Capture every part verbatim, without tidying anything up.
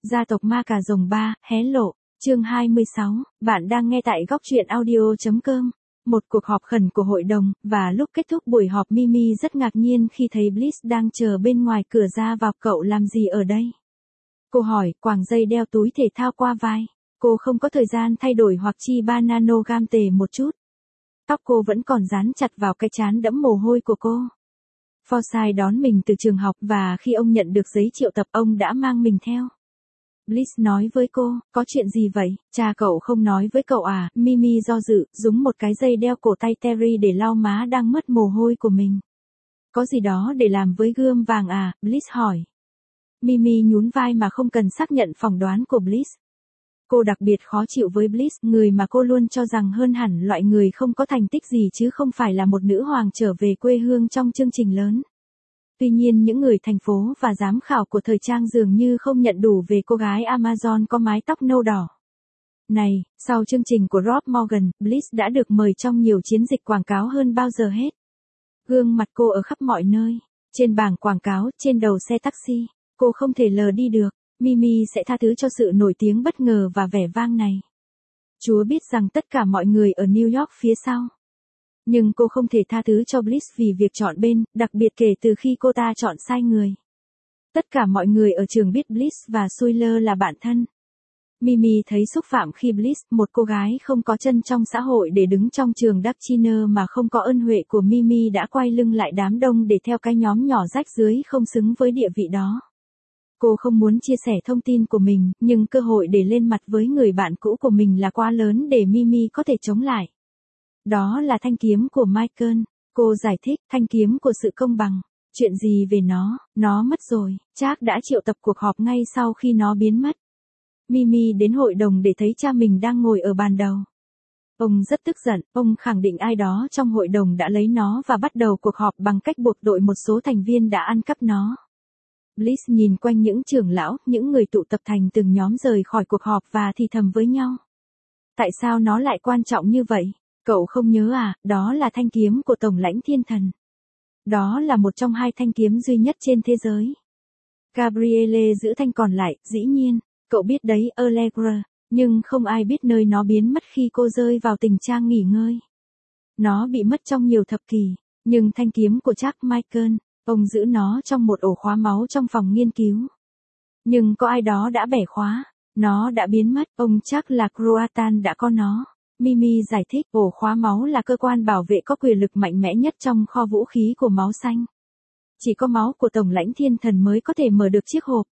Gia tộc ma cà rồng ba, hé lộ, chương hai mươi sáu, bạn đang nghe tại góc truyện audio.com. Một cuộc họp khẩn của hội đồng, và lúc kết thúc buổi họp Mimi rất ngạc nhiên khi thấy Bliss đang chờ bên ngoài cửa ra vào. Cậu làm gì ở đây? Cô hỏi, quàng dây đeo túi thể thao qua vai. Cô không có thời gian thay đổi hoặc chi ba nanogam tề một chút. Tóc cô vẫn còn dán chặt vào cái trán đẫm mồ hôi của cô. Forsyth đón mình từ trường học và khi ông nhận được giấy triệu tập ông đã mang mình theo. Bliss nói với cô, có chuyện gì vậy, cha cậu không nói với cậu à? Mimi do dự, dùng một cái dây đeo cổ tay Terry để lau má đang mất mồ hôi của mình. Có gì đó để làm với gươm vàng à? Bliss hỏi. Mimi nhún vai mà không cần xác nhận phỏng đoán của Bliss. Cô đặc biệt khó chịu với Bliss, người mà cô luôn cho rằng hơn hẳn loại người không có thành tích gì chứ không phải là một nữ hoàng trở về quê hương trong chương trình lớn. Tuy nhiên những người thành phố và giám khảo của thời trang dường như không nhận đủ về cô gái Amazon có mái tóc nâu đỏ. Này, sau chương trình của Rob Morgan, Bliss đã được mời trong nhiều chiến dịch quảng cáo hơn bao giờ hết. Gương mặt cô ở khắp mọi nơi, trên bảng quảng cáo, trên đầu xe taxi, cô không thể lờ đi được. Mimi sẽ tha thứ cho sự nổi tiếng bất ngờ và vẻ vang này. Chúa biết rằng tất cả mọi người ở New York phía sau. Nhưng cô không thể tha thứ cho Bliss vì việc chọn bên, đặc biệt kể từ khi cô ta chọn sai người. Tất cả mọi người ở trường biết Bliss và Suyler là bạn thân. Mimi thấy xúc phạm khi Bliss, một cô gái không có chân trong xã hội để đứng trong trường Dachiner mà không có ơn huệ của Mimi đã quay lưng lại đám đông để theo cái nhóm nhỏ rách dưới không xứng với địa vị đó. Cô không muốn chia sẻ thông tin của mình, nhưng cơ hội để lên mặt với người bạn cũ của mình là quá lớn để Mimi có thể chống lại. Đó là thanh kiếm của Michael. Cô giải thích, thanh kiếm của sự công bằng. Chuyện gì về nó? Nó mất rồi. Charles đã triệu tập cuộc họp ngay sau khi nó biến mất. Mimi đến hội đồng để thấy cha mình đang ngồi ở bàn đầu. Ông rất tức giận, ông khẳng định ai đó trong hội đồng đã lấy nó và bắt đầu cuộc họp bằng cách buộc tội một số thành viên đã ăn cắp nó. Bliss nhìn quanh những trưởng lão, những người tụ tập thành từng nhóm rời khỏi cuộc họp và thì thầm với nhau. Tại sao nó lại quan trọng như vậy? Cậu không nhớ à, đó là thanh kiếm của Tổng lãnh Thiên Thần. Đó là một trong hai thanh kiếm duy nhất trên thế giới. Gabrielle giữ thanh còn lại, dĩ nhiên, cậu biết đấy, Allegra, nhưng không ai biết nơi nó biến mất khi cô rơi vào tình trạng nghỉ ngơi. Nó bị mất trong nhiều thập kỷ, nhưng thanh kiếm của Charles Michael, ông giữ nó trong một ổ khóa máu trong phòng nghiên cứu. Nhưng có ai đó đã bẻ khóa, nó đã biến mất, ông chắc là Croatan đã có nó. Mimi giải thích, ổ khóa máu là cơ quan bảo vệ có quyền lực mạnh mẽ nhất trong kho vũ khí của máu xanh. Chỉ có máu của Tổng lãnh Thiên Thần mới có thể mở được chiếc hộp.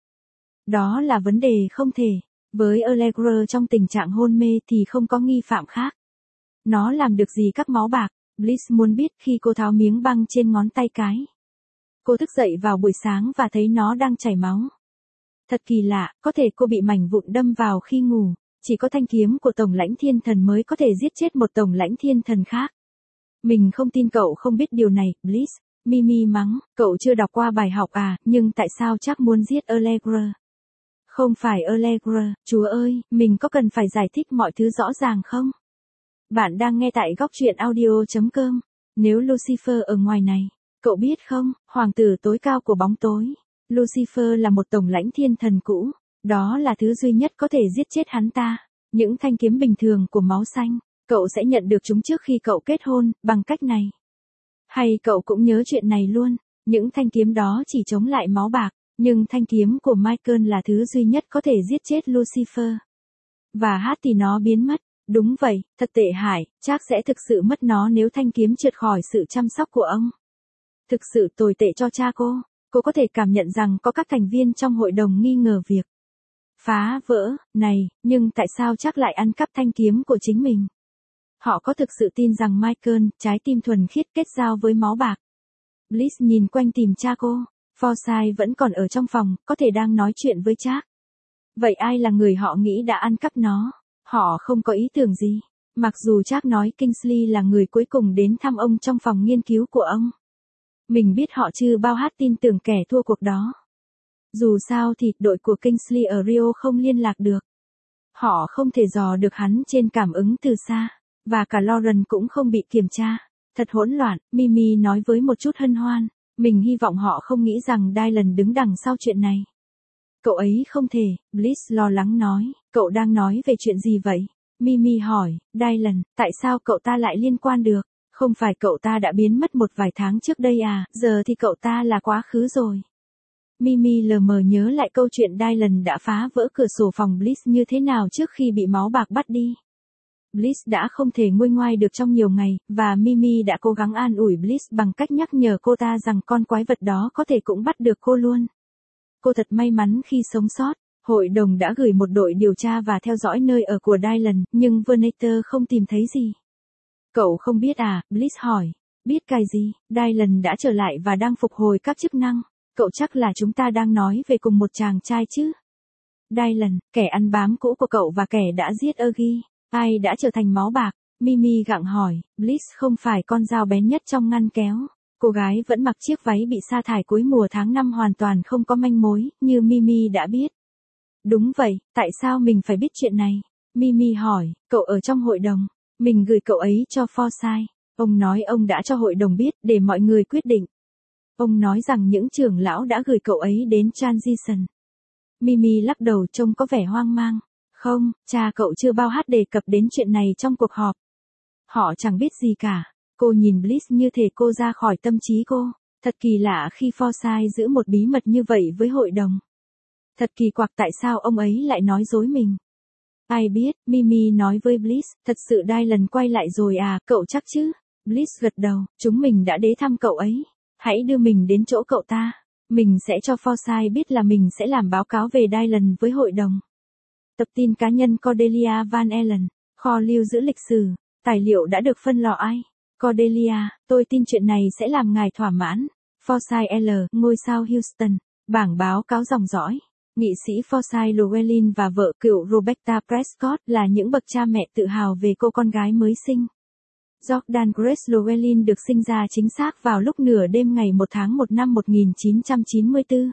Đó là vấn đề không thể. Với Allegra trong tình trạng hôn mê thì không có nghi phạm khác. Nó làm được gì các máu bạc? Bliss muốn biết khi cô tháo miếng băng trên ngón tay cái. Cô thức dậy vào buổi sáng và thấy nó đang chảy máu. Thật kỳ lạ, có thể cô bị mảnh vụn đâm vào khi ngủ. Chỉ có thanh kiếm của Tổng lãnh Thiên Thần mới có thể giết chết một Tổng lãnh Thiên Thần khác. Mình không tin cậu không biết điều này, Bliss. Mimi mắng, cậu chưa đọc qua bài học à, nhưng tại sao chắc muốn giết Allegra? Không phải Allegra, chúa ơi, mình có cần phải giải thích mọi thứ rõ ràng không? Bạn đang nghe tại góc truyện audio.com. Nếu Lucifer ở ngoài này, cậu biết không, hoàng tử tối cao của bóng tối. Lucifer là một Tổng lãnh Thiên Thần cũ. Đó là thứ duy nhất có thể giết chết hắn ta. Những thanh kiếm bình thường của máu xanh, cậu sẽ nhận được chúng trước khi cậu kết hôn, bằng cách này. Hay cậu cũng nhớ chuyện này luôn, những thanh kiếm đó chỉ chống lại máu bạc, nhưng thanh kiếm của Michael là thứ duy nhất có thể giết chết Lucifer. Và hát thì nó biến mất, đúng vậy, thật tệ hại, chắc sẽ thực sự mất nó nếu thanh kiếm trượt khỏi sự chăm sóc của ông. Thực sự tồi tệ cho cha cô, cô có thể cảm nhận rằng có các thành viên trong hội đồng nghi ngờ việc phá vỡ, này, nhưng tại sao chắc lại ăn cắp thanh kiếm của chính mình? Họ có thực sự tin rằng Michael, trái tim thuần khiết kết giao với máu bạc? Bliss nhìn quanh tìm cha cô, Forsyth vẫn còn ở trong phòng, có thể đang nói chuyện với Charles. Vậy ai là người họ nghĩ đã ăn cắp nó? Họ không có ý tưởng gì. Mặc dù Charles nói Kingsley là người cuối cùng đến thăm ông trong phòng nghiên cứu của ông. Mình biết họ chưa bao hát tin tưởng kẻ thua cuộc đó. Dù sao thì đội của Kingsley ở Rio không liên lạc được. Họ không thể dò được hắn trên cảm ứng từ xa. Và cả Lauren cũng không bị kiểm tra. Thật hỗn loạn, Mimi nói với một chút hân hoan. Mình hy vọng họ không nghĩ rằng Dylan đứng đằng sau chuyện này. Cậu ấy không thể, Bliss lo lắng nói, cậu đang nói về chuyện gì vậy? Mimi hỏi, Dylan, tại sao cậu ta lại liên quan được? Không phải cậu ta đã biến mất một vài tháng trước đây à, giờ thì cậu ta là quá khứ rồi. Mimi lờ mờ nhớ lại câu chuyện Dylan đã phá vỡ cửa sổ phòng Bliss như thế nào trước khi bị máu bạc bắt đi. Bliss đã không thể nguôi ngoai được trong nhiều ngày, và Mimi đã cố gắng an ủi Bliss bằng cách nhắc nhở cô ta rằng con quái vật đó có thể cũng bắt được cô luôn. Cô thật may mắn khi sống sót. Hội đồng đã gửi một đội điều tra và theo dõi nơi ở của Dylan, nhưng Vernator không tìm thấy gì. Cậu không biết à, Bliss hỏi. Biết cái gì? Dylan đã trở lại và đang phục hồi các chức năng. Cậu chắc là chúng ta đang nói về cùng một chàng trai chứ? Dylan, kẻ ăn bám cũ của cậu và kẻ đã giết Ergy. Ai đã trở thành máu bạc? Mimi gặng hỏi. Bliss không phải con dao bén nhất trong ngăn kéo. Cô gái vẫn mặc chiếc váy bị sa thải cuối mùa tháng năm hoàn toàn không có manh mối, như Mimi đã biết. Đúng vậy, tại sao mình phải biết chuyện này? Mimi hỏi, cậu ở trong hội đồng. Mình gửi cậu ấy cho Forsyth. Ông nói ông đã cho hội đồng biết để mọi người quyết định. Ông nói rằng những trưởng lão đã gửi cậu ấy đến Transition. Mimi lắc đầu trông có vẻ hoang mang. Không, cha cậu chưa bao hát đề cập đến chuyện này trong cuộc họp. Họ chẳng biết gì cả. Cô nhìn Bliss như thể cô ra khỏi tâm trí cô. Thật kỳ lạ khi Forsyth giữ một bí mật như vậy với hội đồng. Thật kỳ quặc tại sao ông ấy lại nói dối mình. Ai biết, Mimi nói với Bliss, thật sự Dylan quay lại rồi à, cậu chắc chứ? Bliss gật đầu, chúng mình đã đến thăm cậu ấy. Hãy đưa mình đến chỗ cậu ta. Mình sẽ cho Forsyth biết là mình sẽ làm báo cáo về Dylan với hội đồng. Tập tin cá nhân Cordelia Van Allen, kho lưu giữ lịch sử, tài liệu đã được phân lò ai. Cordelia, tôi tin chuyện này sẽ làm ngài thỏa mãn. Forsyth L, ngôi sao Houston, bảng báo cáo dòng dõi. Nghị sĩ Forsyth Llewellyn và vợ cựu Rebecca Prescott là những bậc cha mẹ tự hào về cô con gái mới sinh. Jordan Grace Llewellyn được sinh ra chính xác vào lúc nửa đêm ngày một tháng một năm một nghìn chín trăm chín mươi tư.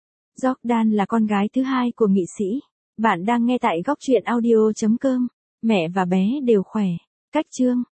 Jordan là con gái thứ hai của nghị sĩ. Bạn đang nghe tại góc truyện audio chấm com. Mẹ và bé đều khỏe. Cách chương